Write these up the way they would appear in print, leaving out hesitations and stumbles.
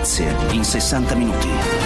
notizie in 60 minuti.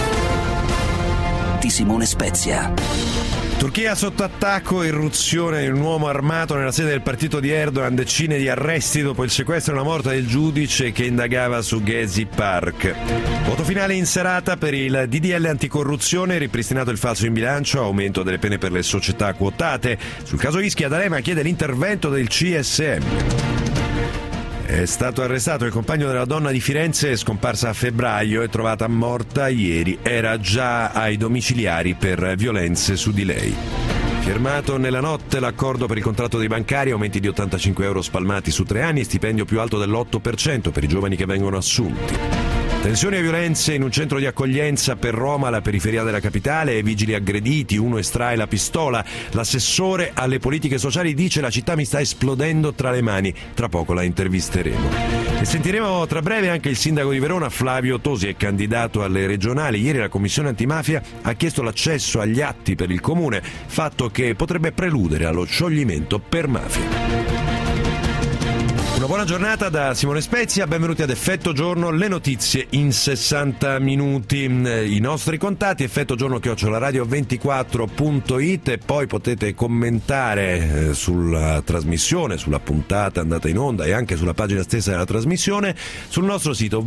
Di Simone Spezia. Turchia sotto attacco, irruzione di un uomo armato nella sede del partito di Erdogan, decine di arresti dopo il sequestro e la morte del giudice che indagava su Gezi Park. Voto finale in serata per il DDL anticorruzione, ripristinato il falso in bilancio, aumento delle pene per le società quotate. Sul caso Ischia, D'Alema chiede l'intervento del CSM. È stato arrestato il compagno della donna di Firenze, scomparsa a febbraio e trovata morta ieri. Era già ai domiciliari per violenze su di lei. Firmato nella notte l'accordo per il contratto dei bancari, aumenti di 85 euro spalmati su 3 anni, stipendio più alto dell'8% per i giovani che vengono assunti. Tensioni e violenze in un centro di accoglienza per Roma, alla periferia della capitale, vigili aggrediti, uno estrae la pistola. L'assessore alle politiche sociali dice: la città mi sta esplodendo tra le mani. Tra poco la intervisteremo. E sentiremo tra breve anche il sindaco di Verona, Flavio Tosi, è candidato alle regionali. Ieri la commissione antimafia ha chiesto l'accesso agli atti per il comune, fatto che potrebbe preludere allo scioglimento per mafia. Una buona giornata da Simone Spezia, benvenuti ad Effetto Giorno, le notizie in 60 minuti, i nostri contatti effettogiorno@radio24.it e poi potete commentare sulla trasmissione, sulla puntata andata in onda e anche sulla pagina stessa della trasmissione sul nostro sito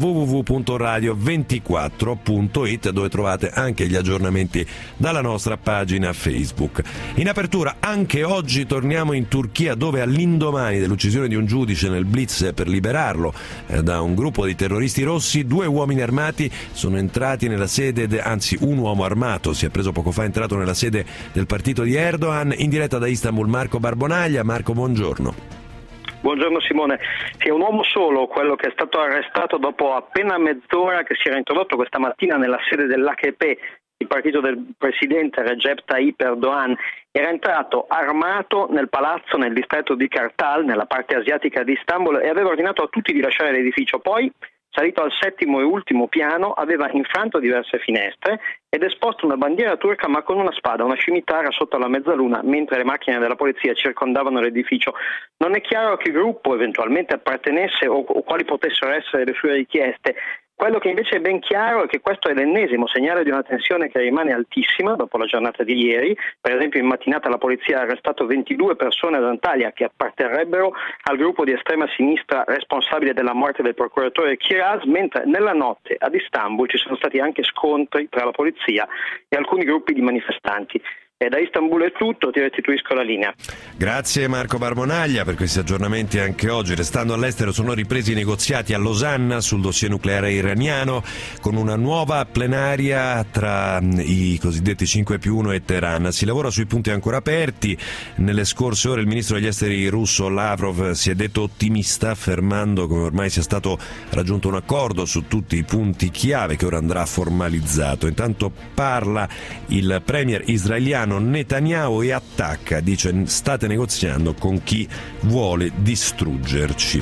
www.radio24.it, dove trovate anche gli aggiornamenti dalla nostra pagina Facebook. In apertura, anche oggi torniamo in Turchia, dove all'indomani dell'uccisione di un giudice nel blitz per liberarlo da un gruppo di terroristi rossi, 2 uomini armati sono entrati nella sede, anzi un uomo armato si è preso poco fa, entrato nella sede del partito di Erdogan. In diretta da Istanbul Marco Barbonaglia. Marco, buongiorno. Buongiorno Simone. Sì, è un uomo solo quello che è stato arrestato dopo appena mezz'ora che si era introdotto questa mattina nella sede dell'AKP, il partito del presidente Recep Tayyip Erdogan. Era entrato armato nel palazzo nel distretto di Kartal, nella parte asiatica di Istanbul, e aveva ordinato a tutti di lasciare l'edificio. Poi, salito al 7° e ultimo piano, aveva infranto diverse finestre ed esposto una bandiera turca ma con una spada, una scimitarra sotto la mezzaluna, mentre le macchine della polizia circondavano l'edificio. Non è chiaro a che gruppo eventualmente appartenesse o quali potessero essere le sue richieste. Quello che invece è ben chiaro è che questo è l'ennesimo segnale di una tensione che rimane altissima dopo la giornata di ieri. Per esempio in mattinata la polizia ha arrestato 22 persone ad Antalya che apparterrebbero al gruppo di estrema sinistra responsabile della morte del procuratore Kiraz, mentre nella notte ad Istanbul ci sono stati anche scontri tra la polizia e alcuni gruppi di manifestanti. E da Istanbul è tutto, ti restituisco la linea. Grazie Marco Barbonaglia per questi aggiornamenti anche oggi. Restando all'estero, sono ripresi i negoziati a Losanna sul dossier nucleare iraniano, con una nuova plenaria tra i cosiddetti 5+1 e Teheran. Si lavora sui punti ancora aperti. Nelle scorse ore il ministro degli esteri russo Lavrov si è detto ottimista, affermando come ormai sia stato raggiunto un accordo su tutti i punti chiave che ora andrà formalizzato. Intanto parla il premier israeliano Netanyahu e attacca, dice: state negoziando con chi vuole distruggerci.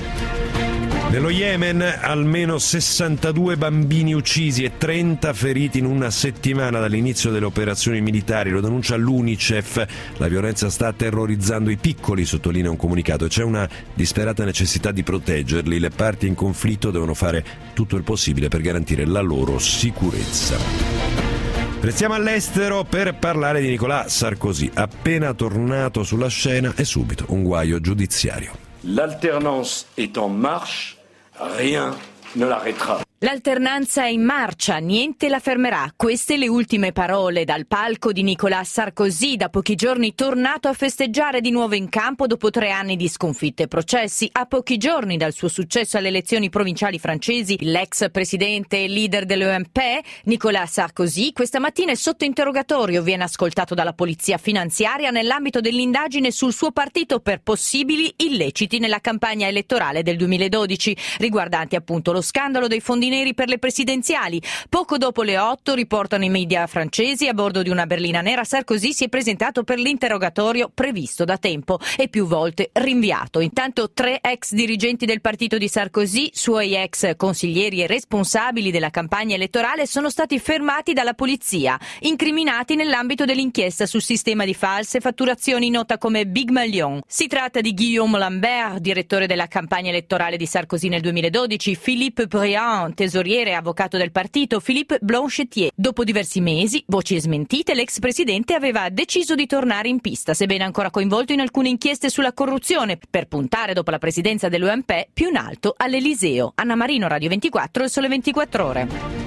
Nello Yemen almeno 62 bambini uccisi e 30 feriti in una settimana dall'inizio delle operazioni militari, lo denuncia l'UNICEF. La violenza sta terrorizzando i piccoli, sottolinea un comunicato, e c'è una disperata necessità di proteggerli. Le parti in conflitto devono fare tutto il possibile per garantire la loro sicurezza. Restiamo all'estero per parlare di Nicolas Sarkozy, appena tornato sulla scena e subito un guaio giudiziario. L'alternance est en marche, rien ne l'arrêtera. L'alternanza è in marcia, niente la fermerà. Queste le ultime parole dal palco di Nicolas Sarkozy, da pochi giorni tornato a festeggiare di nuovo in campo dopo 3 anni di sconfitte e processi. A pochi giorni dal suo successo alle elezioni provinciali francesi, l'ex presidente e leader dell'UMP, Nicolas Sarkozy, questa mattina è sotto interrogatorio. Viene ascoltato dalla polizia finanziaria nell'ambito dell'indagine sul suo partito per possibili illeciti nella campagna elettorale del 2012, riguardanti appunto lo scandalo dei fondi neri per le presidenziali. Poco dopo le 8, riportano i media francesi, a bordo di una berlina nera Sarkozy si è presentato per l'interrogatorio previsto da tempo e più volte rinviato. Intanto 3 ex dirigenti del partito di Sarkozy, suoi ex consiglieri e responsabili della campagna elettorale, sono stati fermati dalla polizia, incriminati nell'ambito dell'inchiesta sul sistema di false fatturazioni nota come Big Million. Si tratta di Guillaume Lambert, direttore della campagna elettorale di Sarkozy nel 2012, Philippe Briand, tesoriere e avvocato del partito, Philippe Blanchetier. Dopo diversi mesi, voci smentite, l'ex presidente aveva deciso di tornare in pista, sebbene ancora coinvolto in alcune inchieste sulla corruzione, per puntare dopo la presidenza dell'UMP più in alto all'Eliseo. Anna Marino, Radio 24, Il Sole 24 Ore.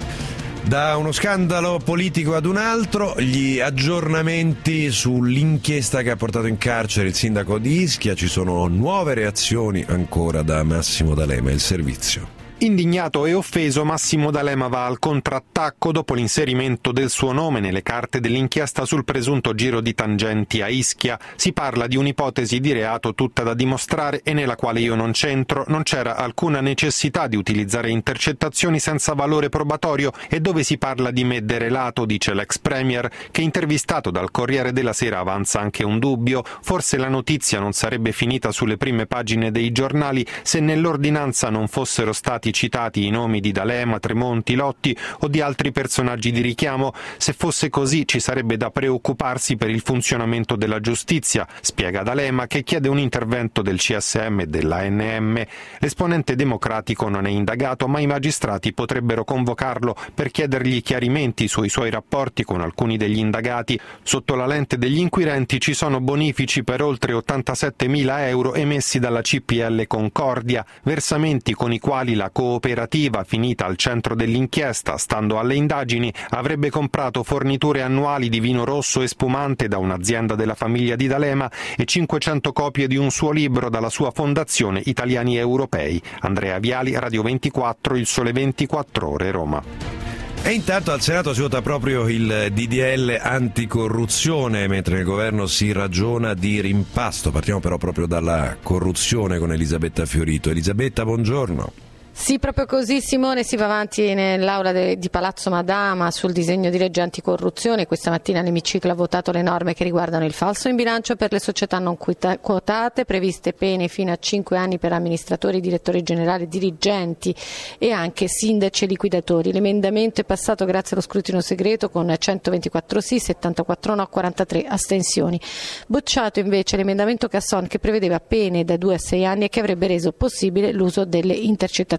Da uno scandalo politico ad un altro, gli aggiornamenti sull'inchiesta che ha portato in carcere il sindaco di Ischia. Ci sono nuove reazioni ancora da Massimo D'Alema, il servizio. Indignato e offeso, Massimo D'Alema va al contrattacco dopo l'inserimento del suo nome nelle carte dell'inchiesta sul presunto giro di tangenti a Ischia. Si parla di un'ipotesi di reato tutta da dimostrare e nella quale io non c'entro, non c'era alcuna necessità di utilizzare intercettazioni senza valore probatorio e dove si parla di me derelato, dice l'ex premier, che intervistato dal Corriere della Sera avanza anche un dubbio. Forse la notizia non sarebbe finita sulle prime pagine dei giornali se nell'ordinanza non fossero stati citati i nomi di D'Alema, Tremonti, Lotti o di altri personaggi di richiamo. Se fosse così ci sarebbe da preoccuparsi per il funzionamento della giustizia, spiega D'Alema, che chiede un intervento del CSM e dell'ANM. L'esponente democratico non è indagato, ma i magistrati potrebbero convocarlo per chiedergli chiarimenti sui suoi rapporti con alcuni degli indagati. Sotto la lente degli inquirenti ci sono bonifici per oltre 87.000 euro emessi dalla CPL Concordia, versamenti con i quali la cooperativa, finita al centro dell'inchiesta, stando alle indagini, avrebbe comprato forniture annuali di vino rosso e spumante da un'azienda della famiglia di D'Alema e 500 copie di un suo libro dalla sua fondazione Italiani Europei. Andrea Viali, Radio 24, Il Sole 24 Ore, Roma. E intanto al Senato si vota proprio il DDL anticorruzione, mentre nel governo si ragiona di rimpasto. Partiamo però proprio dalla corruzione con Elisabetta Fiorito. Elisabetta, buongiorno. Sì, proprio così, Simone. Si va avanti nell'aula di Palazzo Madama sul disegno di legge anticorruzione. Questa mattina l'emiciclo ha votato le norme che riguardano il falso in bilancio per le società non quotate, previste pene fino a 5 anni per amministratori, direttori generali, dirigenti e anche sindaci e liquidatori. L'emendamento è passato grazie allo scrutinio segreto con 124 sì, 74 no, 43 astensioni. Bocciato invece l'emendamento Casson, che prevedeva pene da 2 a 6 anni e che avrebbe reso possibile l'uso delle intercettazioni.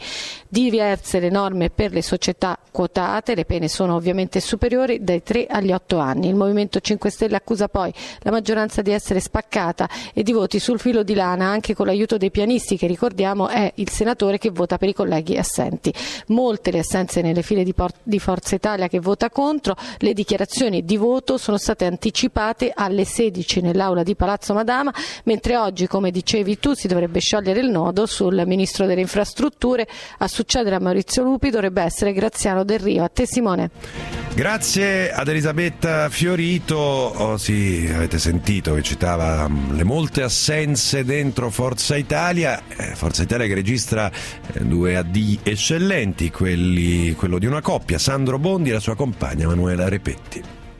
Diverse le norme per le società quotate, le pene sono ovviamente superiori dai 3 agli 8 anni. Il Movimento 5 Stelle accusa poi la maggioranza di essere spaccata e di voti sul filo di lana, anche con l'aiuto dei pianisti, che ricordiamo è il senatore che vota per i colleghi assenti. Molte le assenze nelle file di Forza Italia, che vota contro. Le dichiarazioni di voto sono state anticipate alle 16 nell'aula di Palazzo Madama, mentre oggi, come dicevi tu, si dovrebbe sciogliere il nodo sul ministro delle infrastrutture. A succedere a Maurizio Lupi dovrebbe essere Graziano Del Rio. A te, Simone. Grazie ad Elisabetta Fiorito. Sì, avete sentito che citava le molte assenze dentro Forza Italia. Forza Italia che registra 2 addii eccellenti, quello di una coppia, Sandro Bondi e la sua compagna Manuela Repetti.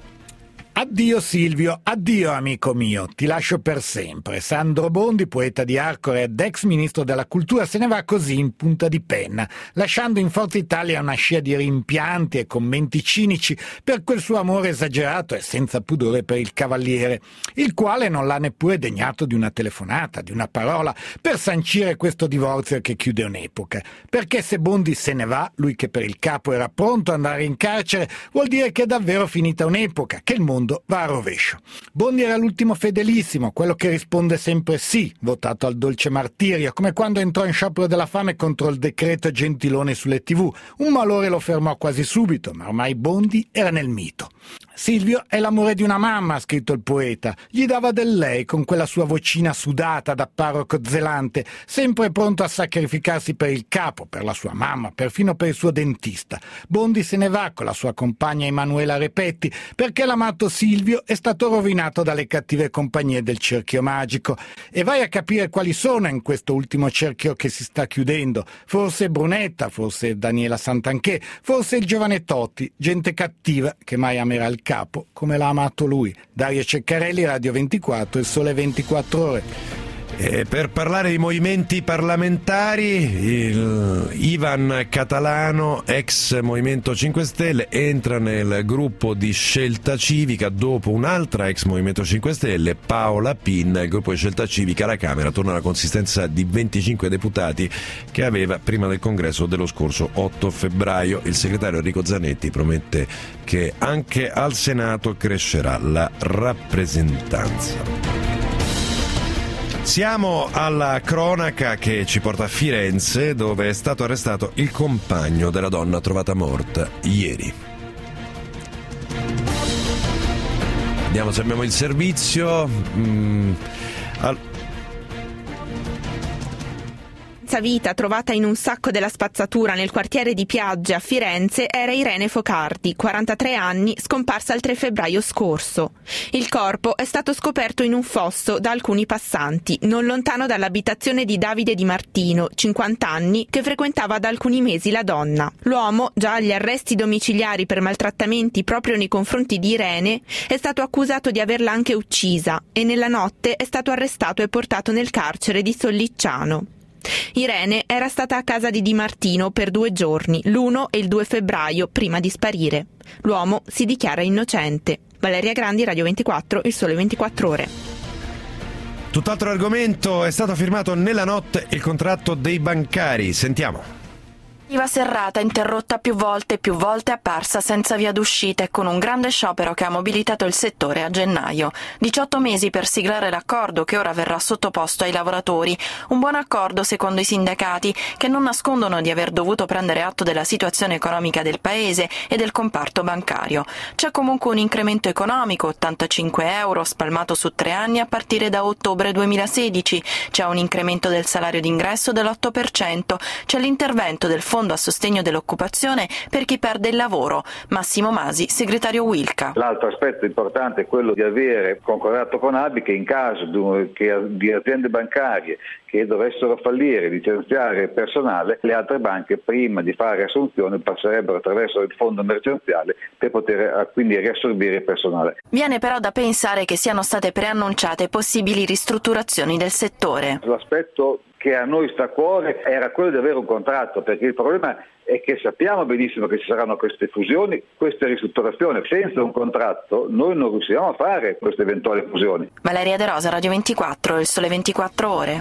Addio Silvio, addio amico mio, ti lascio per sempre. Sandro Bondi, poeta di Arcore ed ex ministro della cultura, se ne va così in punta di penna, lasciando in Forza Italia una scia di rimpianti e commenti cinici per quel suo amore esagerato e senza pudore per il cavaliere, il quale non l'ha neppure degnato di una telefonata, di una parola, per sancire questo divorzio che chiude un'epoca. Perché se Bondi se ne va, lui che per il capo era pronto ad andare in carcere, vuol dire che è davvero finita un'epoca, che il mondo va a rovescio. Bondi era l'ultimo fedelissimo, quello che risponde sempre sì, votato al dolce martirio, come quando entrò in sciopero della fame contro il decreto Gentiloni sulle TV. Un malore lo fermò quasi subito, ma ormai Bondi era nel mito. Silvio è l'amore di una mamma, ha scritto il poeta. Gli dava del lei con quella sua vocina sudata da parroco zelante, sempre pronto a sacrificarsi per il capo, per la sua mamma, perfino per il suo dentista. Bondi se ne va con la sua compagna Emanuela Repetti, perché l'amato Silvio è stato rovinato dalle cattive compagnie del cerchio magico. E vai a capire quali sono in questo ultimo cerchio che si sta chiudendo. Forse Brunetta, forse Daniela Santanchè, forse il giovane Totti, gente cattiva che mai amerà il capo come l'ha amato lui. Dario Ceccarelli, Radio 24, Il Sole 24 Ore. Per parlare di movimenti parlamentari, Ivan Catalano, ex Movimento 5 Stelle, entra nel gruppo di Scelta Civica dopo un'altra ex Movimento 5 Stelle, Paola Pinna. Il gruppo di Scelta Civica alla Camera torna alla consistenza di 25 deputati che aveva prima del congresso dello scorso 8 febbraio. Il segretario Enrico Zanetti promette che anche al Senato crescerà la rappresentanza. Siamo alla cronaca che ci porta a Firenze, dove è stato arrestato il compagno della donna trovata morta ieri. Vediamo se abbiamo il servizio. Vita trovata in un sacco della spazzatura nel quartiere di Piagge a Firenze era Irene Focardi, 43 anni, scomparsa il 3 febbraio scorso. Il corpo è stato scoperto in un fosso da alcuni passanti, non lontano dall'abitazione di Davide Di Martino, 50 anni, che frequentava da alcuni mesi la donna. L'uomo, già agli arresti domiciliari per maltrattamenti proprio nei confronti di Irene, è stato accusato di averla anche uccisa e nella notte è stato arrestato e portato nel carcere di Sollicciano. Irene era stata a casa di Di Martino per 2 giorni, l'1 e il 2 febbraio, prima di sparire. L'uomo si dichiara innocente. Valeria Grandi, Radio 24, Il Sole 24 Ore. Tutt'altro argomento, è stato firmato nella notte il contratto dei bancari. Sentiamo. Serrata interrotta più volte apparsa senza via d'uscita e con un grande sciopero che ha mobilitato il settore a gennaio. 18 mesi per siglare l'accordo che ora verrà sottoposto ai lavoratori. Un buon accordo secondo i sindacati, che non nascondono di aver dovuto prendere atto della situazione economica del paese e del comparto bancario. C'è comunque un incremento economico, 85 euro, spalmato su 3 anni a partire da ottobre 2016. C'è un incremento del salario d'ingresso dell'8%. C'è l'intervento del fondo a sostegno dell'occupazione per chi perde il lavoro. Massimo Masi, segretario Wilca. L'altro aspetto importante è quello di avere concordato con ABI che in caso di aziende bancarie che dovessero fallire, licenziare personale, le altre banche prima di fare assunzioni passerebbero attraverso il fondo emergenziale per poter quindi riassorbire il personale. Viene però da pensare che siano state preannunciate possibili ristrutturazioni del settore. L'aspetto che a noi sta a cuore era quello di avere un contratto, perché il problema è che sappiamo benissimo che ci saranno queste fusioni, queste ristrutturazioni. Senza un contratto noi non riusciamo a fare queste eventuali fusioni. Valeria De Rosa, Radio 24, Il Sole 24 Ore.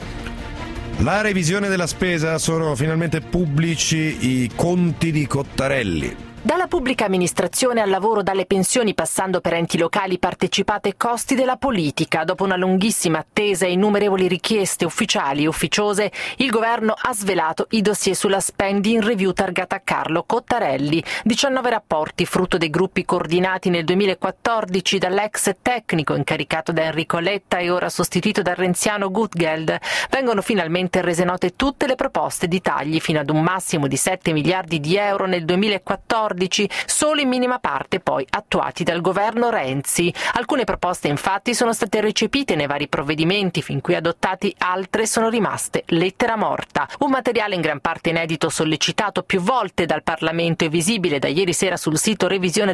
La revisione della spesa, sono finalmente pubblici i conti di Cottarelli. Dalla pubblica amministrazione al lavoro, dalle pensioni passando per enti locali, partecipate e costi della politica. Dopo una lunghissima attesa e innumerevoli richieste ufficiali e ufficiose, il governo ha svelato i dossier sulla spending review targata a Carlo Cottarelli. 19 rapporti, frutto dei gruppi coordinati nel 2014 dall'ex tecnico incaricato da Enrico Letta e ora sostituito dal renziano Gutgeld. Vengono finalmente rese note tutte le proposte di tagli fino ad un massimo di 7 miliardi di euro nel 2014, solo in minima parte poi attuati dal governo Renzi. Alcune proposte infatti sono state recepite nei vari provvedimenti fin qui adottati, altre sono rimaste lettera morta. Un materiale in gran parte inedito, sollecitato più volte dal Parlamento e visibile da ieri sera sul sito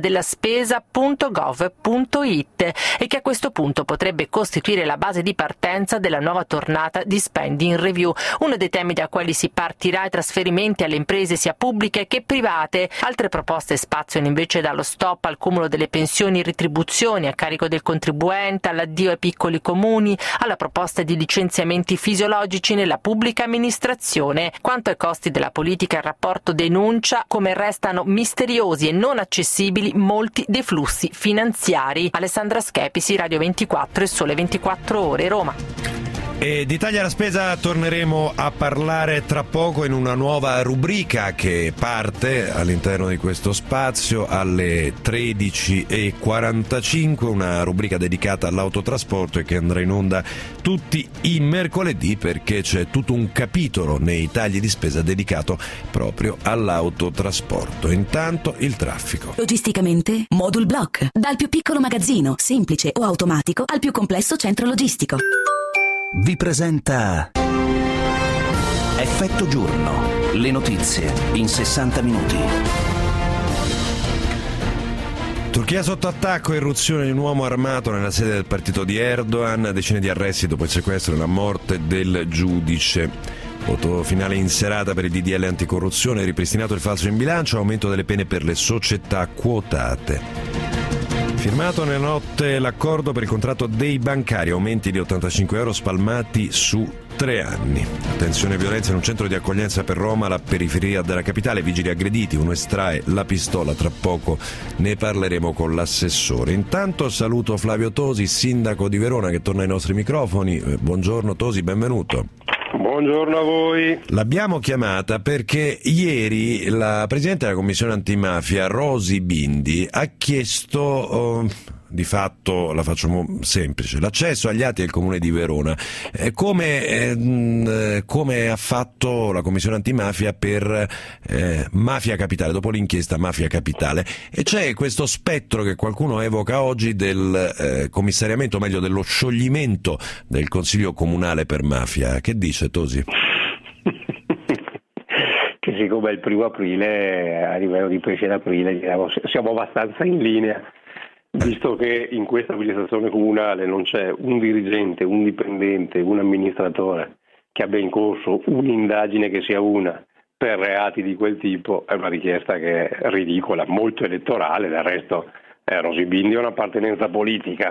revisionedellaspesa.gov.it e che a questo punto potrebbe costituire la base di partenza della nuova tornata di spending review. Uno dei temi da quali si partirà è trasferimenti alle imprese sia pubbliche che private. Altre proposte spaziano invece dallo stop al cumulo delle pensioni e retribuzioni a carico del contribuente, all'addio ai piccoli comuni, alla proposta di licenziamenti fisiologici nella pubblica amministrazione. Quanto ai costi della politica, il rapporto denuncia come restano misteriosi e non accessibili molti dei flussi finanziari. Alessandra Schepisi, Radio 24, Il Sole 24 Ore, Roma. E di tagli alla spesa torneremo a parlare tra poco in una nuova rubrica che parte all'interno di questo spazio alle 13:45, una rubrica dedicata all'autotrasporto e che andrà in onda tutti i mercoledì, perché c'è tutto un capitolo nei tagli di spesa dedicato proprio all'autotrasporto. Intanto il traffico. Logisticamente Modul Block, dal più piccolo magazzino semplice o automatico al più complesso centro logistico. Vi presenta Effetto Giorno, le notizie in 60 minuti. Turchia sotto attacco, irruzione di un uomo armato nella sede del partito di Erdogan, decine di arresti dopo il sequestro e la morte del giudice. Voto finale in serata per il DDL anticorruzione, ripristinato il falso in bilancio, aumento delle pene per le società quotate. Firmato nella notte l'accordo per il contratto dei bancari, aumenti di 85 euro spalmati su 3 anni. Attenzione, violenza in un centro di accoglienza per Roma, la periferia della capitale, vigili aggrediti, uno estrae la pistola, tra poco ne parleremo con l'assessore. Intanto saluto Flavio Tosi, sindaco di Verona, che torna ai nostri microfoni. Buongiorno Tosi, benvenuto. Buongiorno a voi. L'abbiamo chiamata perché ieri la Presidente della Commissione Antimafia, Rosy Bindi, ha chiesto, di fatto la facciamo semplice, l'accesso agli atti del Comune di Verona, come ha fatto la Commissione Antimafia per Mafia Capitale, dopo l'inchiesta Mafia Capitale. E c'è questo spettro che qualcuno evoca oggi del commissariamento, o meglio dello scioglimento del Consiglio Comunale per Mafia. Che dice Tosi? Che siccome è il 1° aprile, a livello di pesce d'aprile, siamo abbastanza in linea, visto che in questa amministrazione comunale non c'è un dirigente, un dipendente, un amministratore che abbia in corso un'indagine che sia una per reati di quel tipo. È una richiesta che è ridicola, molto elettorale. Del resto Rosy Bindi è un'appartenenza politica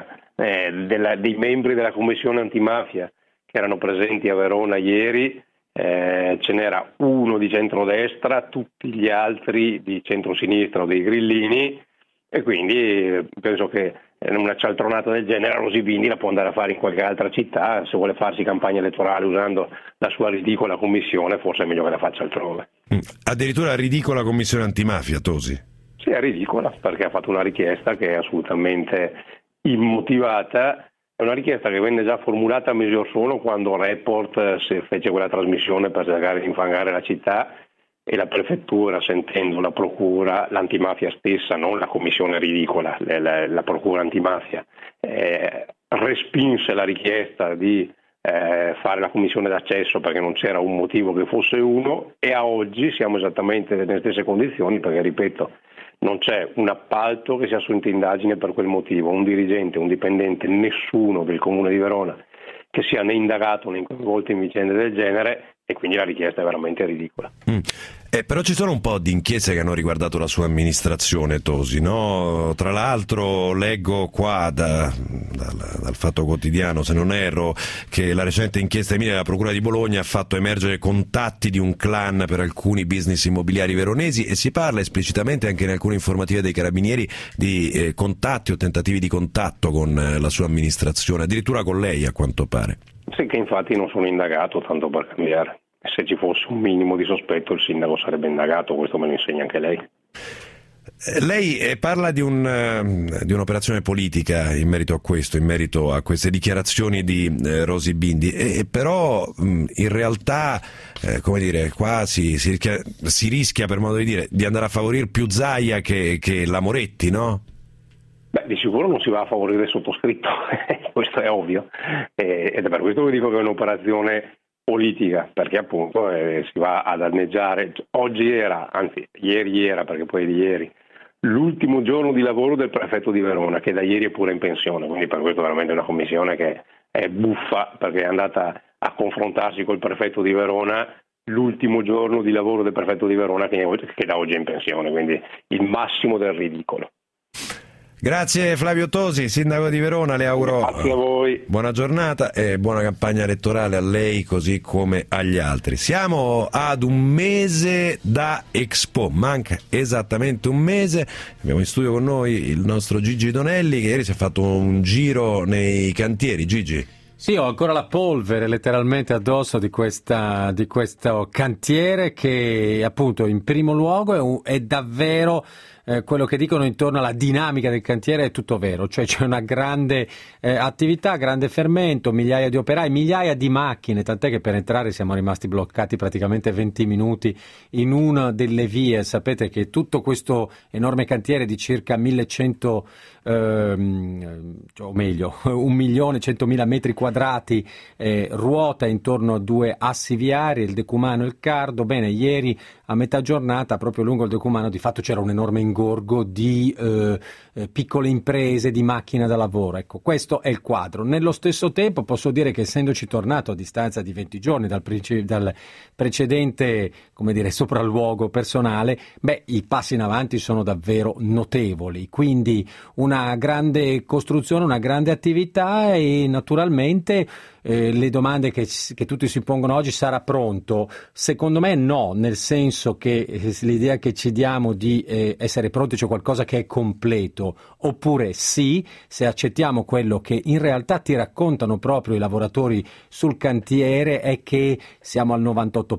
dei membri della Commissione Antimafia che erano presenti a Verona ieri. Ce n'era uno di centrodestra, tutti gli altri di centrosinistra o dei grillini, e quindi penso che una cialtronata del genere Rosy Bindi la può andare a fare in qualche altra città. Se vuole farsi campagna elettorale usando la sua ridicola commissione, forse è meglio che la faccia altrove. Addirittura ridicola commissione antimafia, Tosi? Sì, è ridicola, perché ha fatto una richiesta che è assolutamente immotivata. È una richiesta che venne già formulata mesi or sono, quando Report fece quella trasmissione per cercare di infangare la città, e la prefettura, sentendo la procura, l'antimafia stessa, non la commissione ridicola, la procura antimafia, respinse la richiesta di fare la commissione d'accesso perché non c'era un motivo che fosse uno, e a oggi siamo esattamente nelle stesse condizioni, perché, ripeto, non c'è un appalto che sia assunto indagine per quel motivo, un dirigente, un dipendente, nessuno del Comune di Verona che sia né indagato né coinvolto in vicende del genere, e quindi la richiesta è veramente ridicola. Però ci sono un po' di inchieste che hanno riguardato la sua amministrazione, Tosi, no? Tra l'altro leggo qua dal Fatto Quotidiano, se non erro, che la recente inchiesta Emilia della Procura di Bologna ha fatto emergere contatti di un clan per alcuni business immobiliari veronesi, e si parla esplicitamente anche in alcune informative dei Carabinieri di contatti o tentativi di contatto con la sua amministrazione, addirittura con lei, a quanto pare. Sì, che infatti non sono indagato, tanto per cambiare. Se ci fosse un minimo di sospetto il sindaco sarebbe indagato, questo me lo insegna anche lei. Lei parla di un'operazione politica in merito a questo, in merito a queste dichiarazioni di Rosy Bindi, però in realtà, come dire, qua si rischia, per modo di dire, di andare a favorire più Zaia che la Moretti, no? Beh, di sicuro non si va a favorire il sottoscritto, questo è ovvio, ed è per questo che dico che è un'operazione politica, perché appunto si va a danneggiare. Ieri era, perché poi di ieri, l'ultimo giorno di lavoro del prefetto di Verona, che da ieri è pure in pensione, quindi per questo veramente è una commissione che è buffa, perché è andata a confrontarsi col prefetto di Verona l'ultimo giorno di lavoro del prefetto di Verona, che da oggi è in pensione, quindi il massimo del ridicolo. Grazie Flavio Tosi, sindaco di Verona, le auguro Grazie a voi. Buona giornata e buona campagna elettorale a lei così come agli altri. Siamo ad un mese da Expo, manca esattamente un mese. Abbiamo in studio con noi il nostro Gigi Donelli, che ieri si è fatto un giro nei cantieri. Gigi? Sì, ho ancora la polvere letteralmente addosso di questo cantiere, che appunto in primo luogo è davvero quello che dicono intorno alla dinamica del cantiere è tutto vero, cioè c'è una grande attività, grande fermento, migliaia di operai, migliaia di macchine, tant'è che per entrare siamo rimasti bloccati praticamente 20 minuti in una delle vie. Sapete che tutto questo enorme cantiere di circa 1100 o meglio 1.100.000 metri quadrati ruota intorno a due assi viari, il Decumano e il Cardo. Bene, ieri a metà giornata proprio lungo il Decumano di fatto c'era un enorme ingorgo ingorgo di piccole imprese, di macchine da lavoro. Ecco, questo è il quadro. Nello stesso tempo posso dire che, essendoci tornato a distanza di 20 giorni dal precedente, come dire, sopralluogo personale, i passi in avanti sono davvero notevoli, quindi una grande costruzione, una grande attività e naturalmente le domande che tutti si pongono oggi: sarà pronto? Secondo me no, nel senso che l'idea che ci diamo di essere pronti, cioè qualcosa che è completo, oppure sì, se accettiamo quello che in realtà ti raccontano proprio i lavoratori sul cantiere, è che siamo al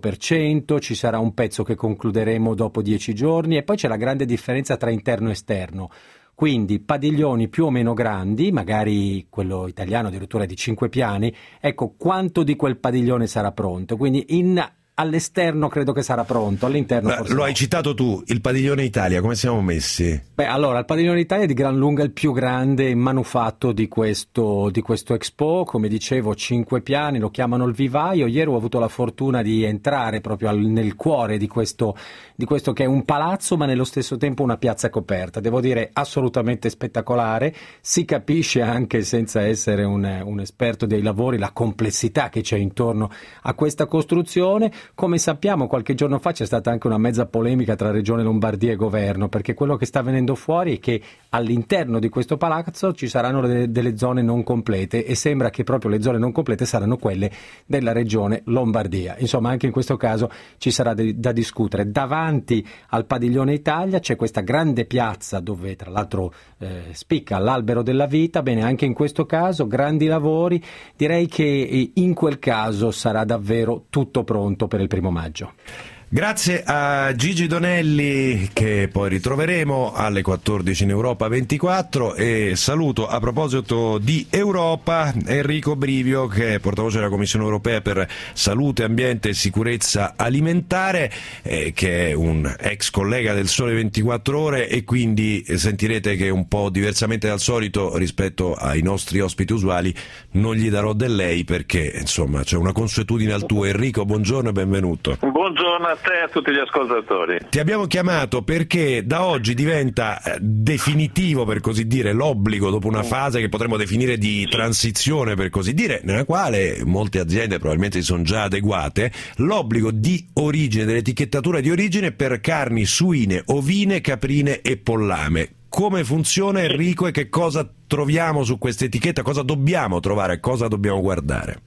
98%, ci sarà un pezzo che concluderemo dopo 10 giorni e poi c'è la grande differenza tra interno e esterno. Quindi padiglioni più o meno grandi, magari quello italiano addirittura di 5 piani, ecco, quanto di quel padiglione sarà pronto? Quindi all'esterno credo che sarà pronto, all'interno forse lo no. hai citato tu, il padiglione Italia, come siamo messi? Allora, il padiglione Italia è di gran lunga il più grande manufatto di questo Expo, come dicevo 5 piani, lo chiamano il vivaio. Ieri ho avuto la fortuna di entrare proprio nel cuore di questo che è un palazzo ma nello stesso tempo una piazza coperta, devo dire assolutamente spettacolare. Si capisce anche senza essere un esperto dei lavori la complessità che c'è intorno a questa costruzione. Come sappiamo, qualche giorno fa c'è stata anche una mezza polemica tra Regione Lombardia e Governo, perché quello che sta venendo fuori è che all'interno di questo palazzo ci saranno delle zone non complete e sembra che proprio le zone non complete saranno quelle della Regione Lombardia. Insomma, anche in questo caso ci sarà da discutere. Davanti al padiglione Italia c'è questa grande piazza dove tra l'altro spicca l'albero della vita. Bene, anche in questo caso grandi lavori. Direi che in quel caso sarà davvero tutto pronto per il 1° maggio. Grazie a Gigi Donelli, che poi ritroveremo alle 14 in Europa 24, e saluto a proposito di Europa Enrico Brivio, che è portavoce della Commissione Europea per Salute, Ambiente e Sicurezza Alimentare, che è un ex collega del Sole 24 Ore, e quindi sentirete che un po' diversamente dal solito rispetto ai nostri ospiti usuali non gli darò del lei, perché insomma c'è una consuetudine al tuo. Enrico, buongiorno e benvenuto. Buongiorno a te e a tutti gli ascoltatori. Ti abbiamo chiamato perché da oggi diventa definitivo, per così dire, l'obbligo, dopo una fase che potremmo definire di transizione, per così dire, nella quale molte aziende probabilmente si sono già adeguate, l'obbligo di origine, dell'etichettatura di origine per carni suine, ovine, caprine e pollame. Come funziona, Enrico, e che cosa troviamo su questa etichetta? Cosa dobbiamo trovare? Cosa dobbiamo guardare?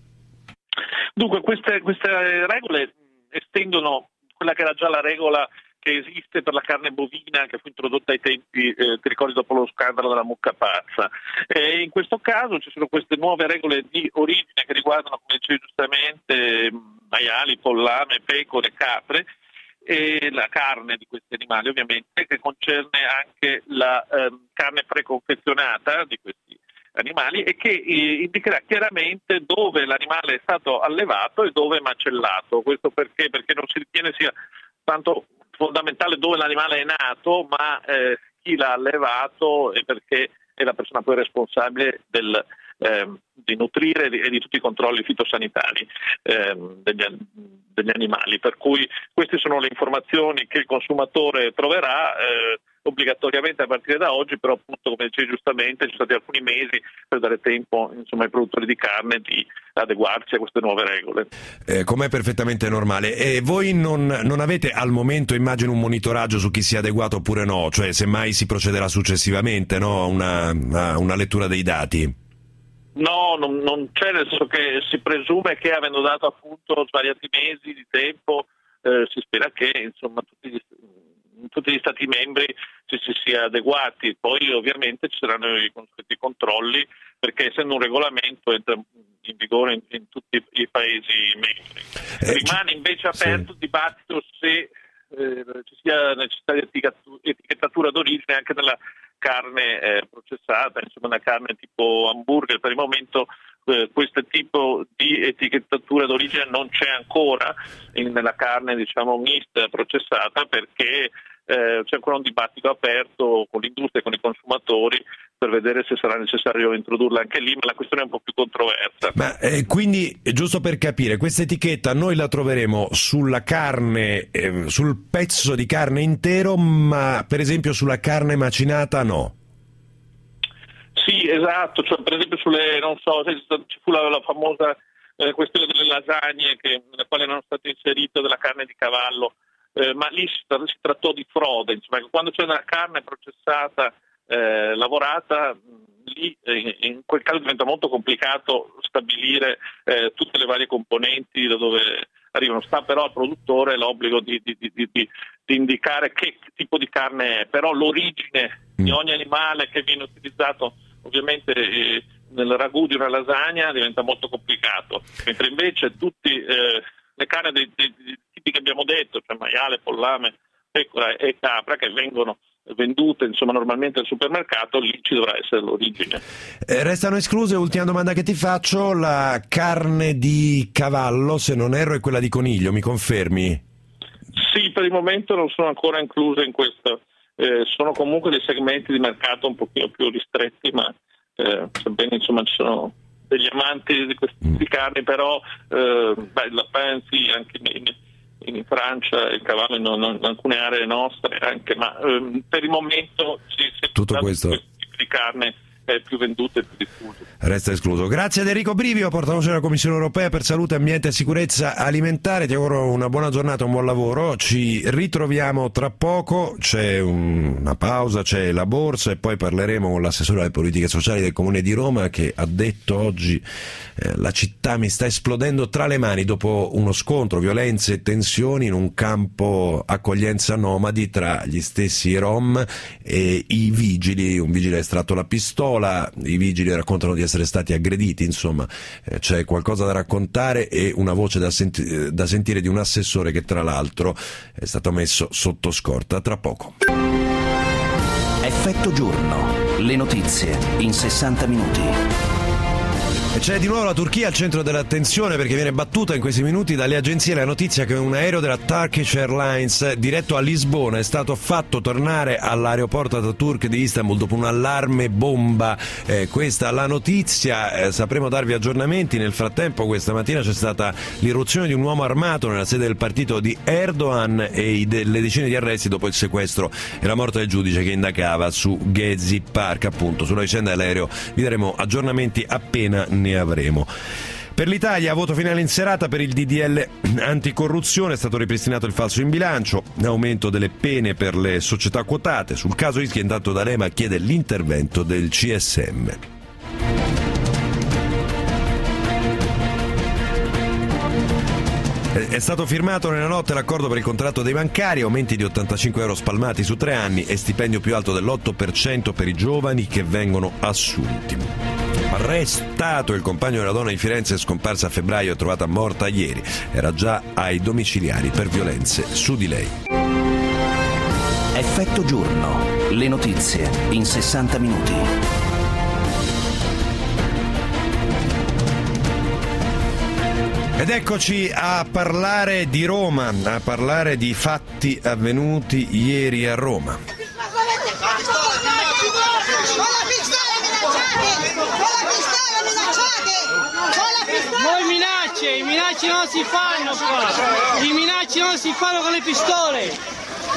Dunque, queste regole estendono quella che era già la regola che esiste per la carne bovina, che fu introdotta ai tempi, ti ricordi, dopo lo scandalo della mucca pazza. In questo caso ci sono queste nuove regole di origine che riguardano, come dicevi giustamente, maiali, pollame, pecore, capre, e la carne di questi animali, ovviamente, che concerne anche la carne preconfezionata di questi animali, e che indicherà chiaramente dove l'animale è stato allevato e dove è macellato. Questo perché non si ritiene sia tanto fondamentale dove l'animale è nato, ma chi l'ha allevato, e perché è la persona poi responsabile di nutrire e di tutti i controlli fitosanitari degli animali. Per cui queste sono le informazioni che il consumatore troverà obbligatoriamente a partire da oggi, però appunto, come dicevi giustamente, ci sono stati alcuni mesi per dare tempo, insomma, ai produttori di carne di adeguarsi a queste nuove regole. Com'è perfettamente normale. E voi non avete al momento, immagino, un monitoraggio su chi sia adeguato oppure no, cioè semmai si procederà successivamente, no? Una lettura dei dati? No, non c'è, nel senso che si presume che, avendo dato appunto svariati mesi di tempo, si spera che, insomma, tutti gli Stati membri si sia adeguati. Poi ovviamente ci saranno i consueti controlli, perché essendo un regolamento entra in vigore in tutti i Paesi membri. Rimane invece aperto il dibattito se ci sia necessità di etichettatura d'origine anche nella carne processata, insomma una carne tipo hamburger. Per il momento questo tipo di etichettatura d'origine non c'è ancora nella carne, diciamo, mista processata, perché c'è ancora un dibattito aperto con l'industria e con i consumatori per vedere se sarà necessario introdurla anche lì, ma la questione è un po' più controversa. Ma quindi, giusto per capire, questa etichetta noi la troveremo sulla carne, sul pezzo di carne intero, ma per esempio sulla carne macinata no? Sì, esatto, cioè per esempio ci fu la famosa questione delle lasagne nella quale erano state inserite della carne di cavallo, ma lì si trattò di frode, insomma, quando c'è una carne processata lavorata, lì in quel caso diventa molto complicato stabilire tutte le varie componenti da dove arrivano. Sta però al produttore l'obbligo di indicare che tipo di carne è, però l'origine di ogni animale che viene utilizzato ovviamente nel ragù di una lasagna diventa molto complicato, mentre invece tutte le carni dei tipi che abbiamo detto, cioè maiale, pollame, pecora e capra, che vengono vendute normalmente al supermercato, lì ci dovrà essere l'origine. Restano escluse, ultima domanda che ti faccio, la carne di cavallo, se non erro, è quella di coniglio, mi confermi? Sì, per il momento non sono ancora incluse in questo, sono comunque dei segmenti di mercato un pochino più ristretti, ma sebbene ci sono degli amanti di questi tipi di carni, però la pensi anche in Francia il cavallo in alcune aree nostre anche, ma per il momento tutto questo tipo di carne è più venduto e più diffuso. Resta escluso. Grazie ad Enrico Brivio, portavoce della Commissione Europea per Salute, Ambiente e Sicurezza Alimentare. Ti auguro una buona giornata, un buon lavoro. Ci ritroviamo tra poco, c'è una pausa, c'è la borsa e poi parleremo con l'assessore alle politiche sociali del Comune di Roma, che ha detto oggi la città mi sta esplodendo tra le mani dopo uno scontro, violenze e tensioni in un campo accoglienza nomadi tra gli stessi Rom e i vigili. Un vigile ha estratto la pistola, i vigili raccontano di essere stati aggrediti, insomma c'è qualcosa da raccontare e una voce da sentire di un assessore che tra l'altro è stato messo sotto scorta. Tra poco. Effetto giorno, le notizie in 60 minuti. E c'è di nuovo la Turchia al centro dell'attenzione, perché viene battuta in questi minuti dalle agenzie la notizia che un aereo della Turkish Airlines diretto a Lisbona è stato fatto tornare all'aeroporto Ataturk di Istanbul dopo un allarme bomba. Questa la notizia, sapremo darvi aggiornamenti. Nel frattempo questa mattina c'è stata l'irruzione di un uomo armato nella sede del partito di Erdogan e le decine di arresti dopo il sequestro e la morte del giudice che indagava su Gezi Park. Appunto, sulla vicenda dell'aereo vi daremo aggiornamenti appena ne avremo. Per l'Italia, voto finale in serata per il DDL anticorruzione, è stato ripristinato il falso in bilancio, aumento delle pene per le società quotate. Sul caso Ischia, intanto D'Alema chiede l'intervento del CSM. È stato firmato nella notte l'accordo per il contratto dei bancari, aumenti di 85 euro spalmati su 3 anni e stipendio più alto dell'8% per i giovani che vengono assunti. Arrestato il compagno della donna di Firenze scomparsa a febbraio e trovata morta ieri. Era già ai domiciliari per violenze su di lei. Effetto giorno, le notizie in 60 minuti. Ed eccoci a parlare di Roma, a parlare di fatti avvenuti ieri a Roma. I minacci non si fanno qua, i minacci non si fanno con le pistole.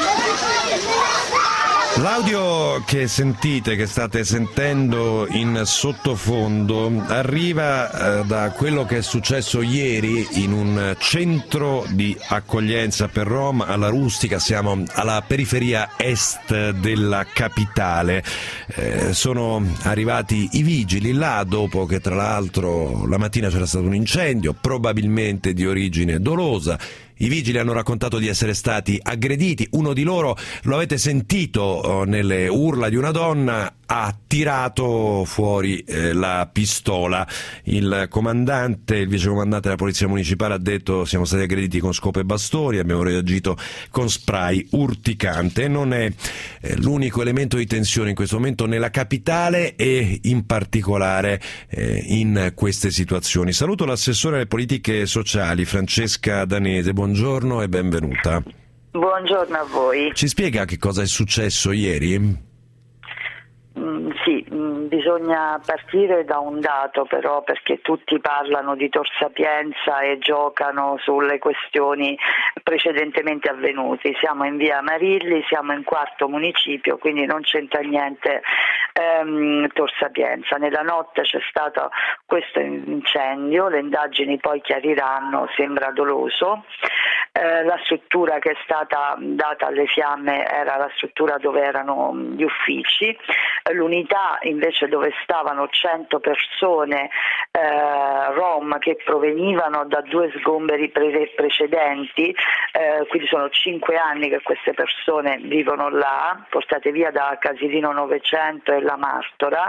L'audio che sentite, che state sentendo in sottofondo, arriva da quello che è successo ieri in un centro di accoglienza per Rom alla Rustica. Siamo alla periferia est della capitale. Sono arrivati i vigili là dopo che tra l'altro la mattina c'era stato un incendio, probabilmente di origine dolosa. I vigili hanno raccontato di essere stati aggrediti, uno di loro, lo avete sentito nelle urla di una donna, ha tirato fuori la pistola. Il comandante, il vicecomandante della polizia municipale ha detto: siamo stati aggrediti con scope e bastoni, abbiamo reagito con spray urticante. Non è l'unico elemento di tensione in questo momento nella capitale e in particolare in queste situazioni. Saluto l'assessore alle politiche sociali Francesca Danese, buongiorno e benvenuta. Buongiorno a voi. Ci spiega che cosa è successo ieri? Sì, bisogna partire da un dato però, perché tutti parlano di Tor Sapienza e giocano sulle questioni precedentemente avvenuti. Siamo in via Marilli, siamo in quarto municipio, quindi non c'entra niente Tor Sapienza. Nella notte c'è stato questo incendio, le indagini poi chiariranno, sembra doloso. La struttura che è stata data alle fiamme era la struttura dove erano gli uffici, l'unità invece dove stavano 100 persone rom che provenivano da 2 sgomberi precedenti, quindi sono 5 anni che queste persone vivono là, portate via da Casilino 900 e la Martora.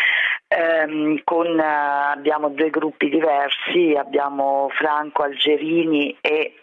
Abbiamo 2 gruppi diversi, abbiamo Franco Algerini e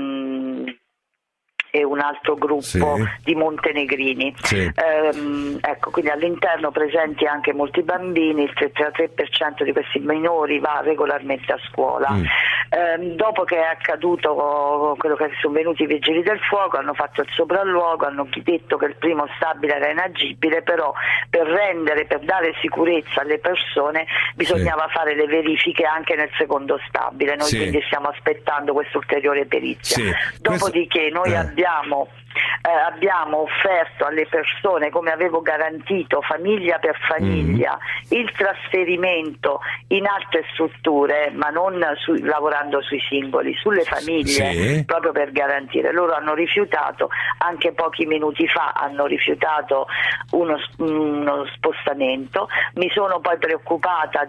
un altro gruppo di montenegrini. Ecco, quindi all'interno presenti anche molti bambini, il 33% di questi minori va regolarmente a scuola. Dopo che è accaduto quello che sono venuti i vigili del fuoco, hanno fatto il sopralluogo, hanno detto che il primo stabile era inagibile, però per dare sicurezza alle persone bisognava fare le verifiche anche nel secondo stabile. Noi quindi stiamo aspettando questa ulteriore perizia. Dopodiché noi abbiamo offerto alle persone, come avevo garantito famiglia per famiglia, il trasferimento in altre strutture, ma non lavorando sui singoli, sulle famiglie, proprio per garantire. Loro hanno rifiutato, anche pochi minuti fa hanno rifiutato uno spostamento. Mi sono poi preoccupata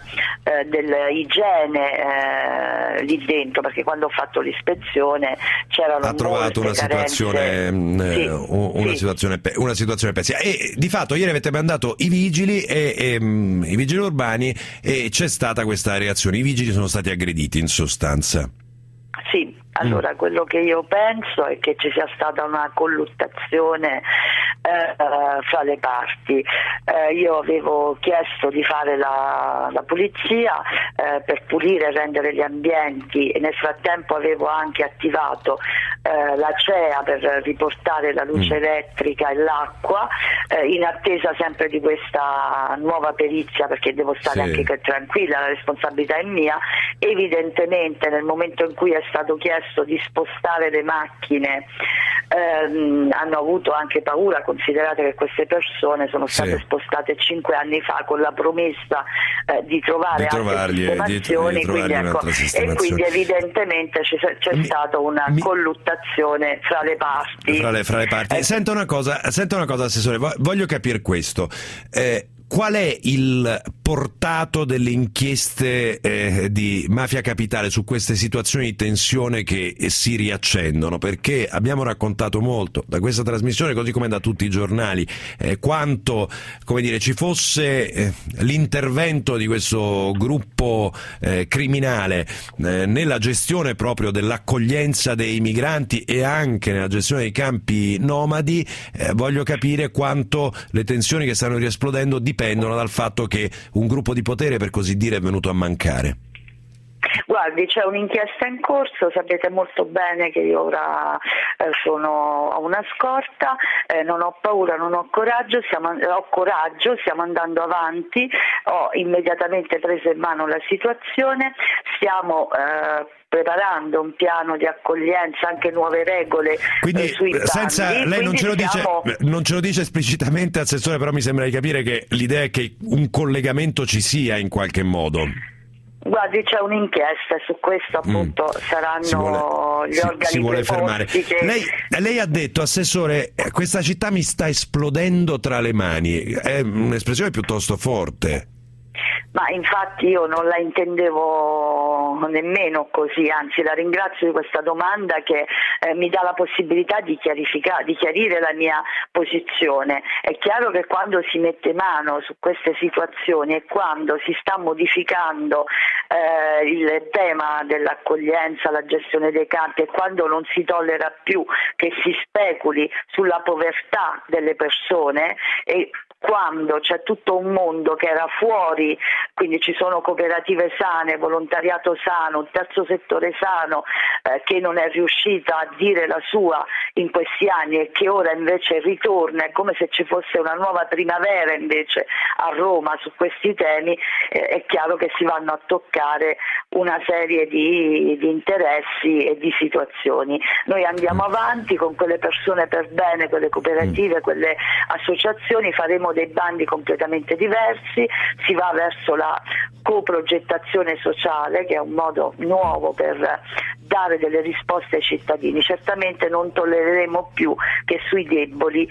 dell'igiene lì dentro, perché quando ho fatto l'ispezione c'erano ha trovato una situazione situazione pessima, e di fatto ieri avete mandato i vigili i vigili urbani e c'è stata questa reazione. I vigili sono stati aggrediti in sostanza. Sì, allora quello che io penso è che ci sia stata una colluttazione fra le parti. Io avevo chiesto di fare la pulizia per pulire e rendere gli ambienti, e nel frattempo avevo anche attivato la CEA per riportare la luce elettrica e l'acqua, in attesa sempre di questa nuova perizia, perché devo stare anche tranquilla, la responsabilità è mia. Evidentemente nel momento in cui è stato chiesto di spostare le macchine hanno avuto anche paura, considerate che queste persone sono state spostate 5 anni fa con la promessa di trovare altre sistemazioni, e quindi evidentemente c'è stata una colluttazione fra le parti. Fra le parti. Senta una cosa, Assessore, voglio capire questo. Qual è il portato delle inchieste di Mafia Capitale su queste situazioni di tensione che si riaccendono? Perché abbiamo raccontato molto da questa trasmissione, così come da tutti i giornali, quanto, come dire, ci fosse l'intervento di questo gruppo criminale nella gestione proprio dell'accoglienza dei migranti e anche nella gestione dei campi nomadi. Voglio capire quanto le tensioni che stanno riesplodendo dipendono dal fatto che un gruppo di potere, per così dire, è venuto a mancare. Guardi, c'è un'inchiesta in corso, sapete molto bene che io ora ho una scorta, non ho paura, non ho coraggio, stiamo andando avanti, ho immediatamente preso in mano la situazione, stiamo preparando un piano di accoglienza, anche nuove regole sui bandi. Lei non ce lo dice esplicitamente, Assessore, però mi sembra di capire che l'idea è che un collegamento ci sia in qualche modo. Guardi, c'è un'inchiesta e su questo appunto saranno gli organi si vuole fermare. Lei ha detto, Assessore, questa città mi sta esplodendo tra le mani. È un'espressione piuttosto forte. Ma infatti io non la intendevo nemmeno così, anzi la ringrazio di questa domanda che mi dà la possibilità di chiarire la mia posizione. È chiaro che quando si mette mano su queste situazioni e quando si sta modificando il tema dell'accoglienza, la gestione dei campi, e quando non si tollera più che si speculi sulla povertà delle persone, e quando c'è tutto un mondo che era fuori, quindi ci sono cooperative sane, volontariato sano, un terzo settore sano che non è riuscita a dire la sua in questi anni e che ora invece ritorna, è come se ci fosse una nuova primavera invece a Roma su questi temi, è chiaro che si vanno a toccare una serie di interessi e di situazioni. Noi andiamo avanti con quelle persone per bene, quelle cooperative, quelle associazioni, faremo dei bandi completamente diversi, si va verso la coprogettazione sociale, che è un modo nuovo per dare delle risposte ai cittadini. Certamente non tollereremo più che sui deboli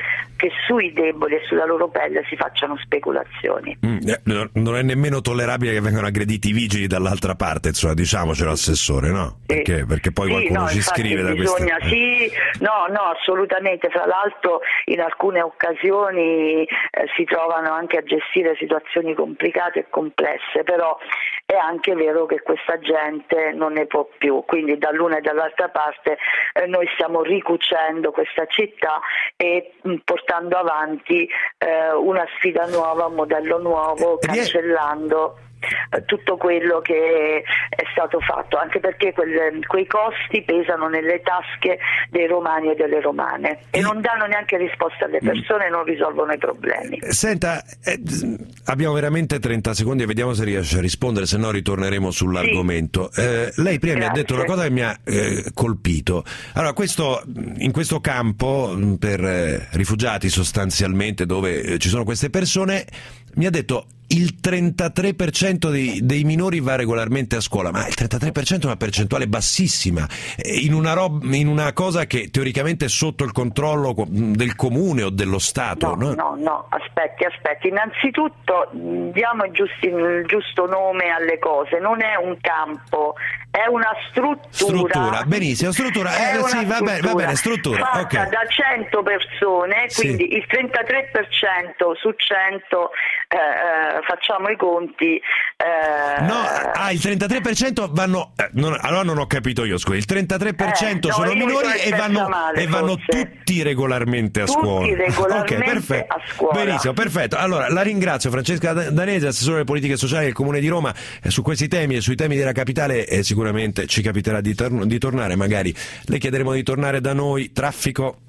e sulla loro pelle si facciano speculazioni. Non è nemmeno tollerabile che vengano aggrediti i vigili dall'altra parte, insomma, diciamocelo, Assessore, no? Perché poi qualcuno ci scrive da bisogna, queste... no, assolutamente. Fra l'altro in alcune occasioni si trovano anche a gestire situazioni complicate e complesse, però è anche vero che questa gente non ne può più, quindi dall'una e dall'altra parte noi stiamo ricucendo questa città e portando avanti una sfida nuova, un modello nuovo, cancellando tutto quello che è stato fatto, anche perché quei costi pesano nelle tasche dei romani e delle romane e non danno neanche risposta alle persone e non risolvono i problemi. Senta, abbiamo veramente 30 secondi e vediamo se riesce a rispondere, se no ritorneremo sull'argomento. Lei prima mi ha detto una cosa che mi ha colpito. Allora, in questo campo per rifugiati sostanzialmente, dove ci sono queste persone, mi ha detto il 33% dei minori va regolarmente a scuola, ma il 33% è una percentuale bassissima in una cosa che teoricamente è sotto il controllo del comune o dello Stato. No, aspetti. Innanzitutto diamo il giusto nome alle cose, non è un campo, è una struttura. Benissimo, struttura. Sì, va bene, struttura. Fatta Okay. da 100 persone, quindi il 33% su 100, facciamo i conti. Il 33% vanno... allora non ho capito io, scusa. Il 33% sono minori e vanno tutti regolarmente a scuola. Tutti regolarmente perfetto. a scuola. Benissimo, perfetto. Allora, la ringrazio, Francesca Danesi, assessore alle politiche sociali del Comune di Roma. Su questi temi e sui temi della capitale sicuramente ci capiterà di tornare, magari le chiederemo di tornare da noi. Traffico.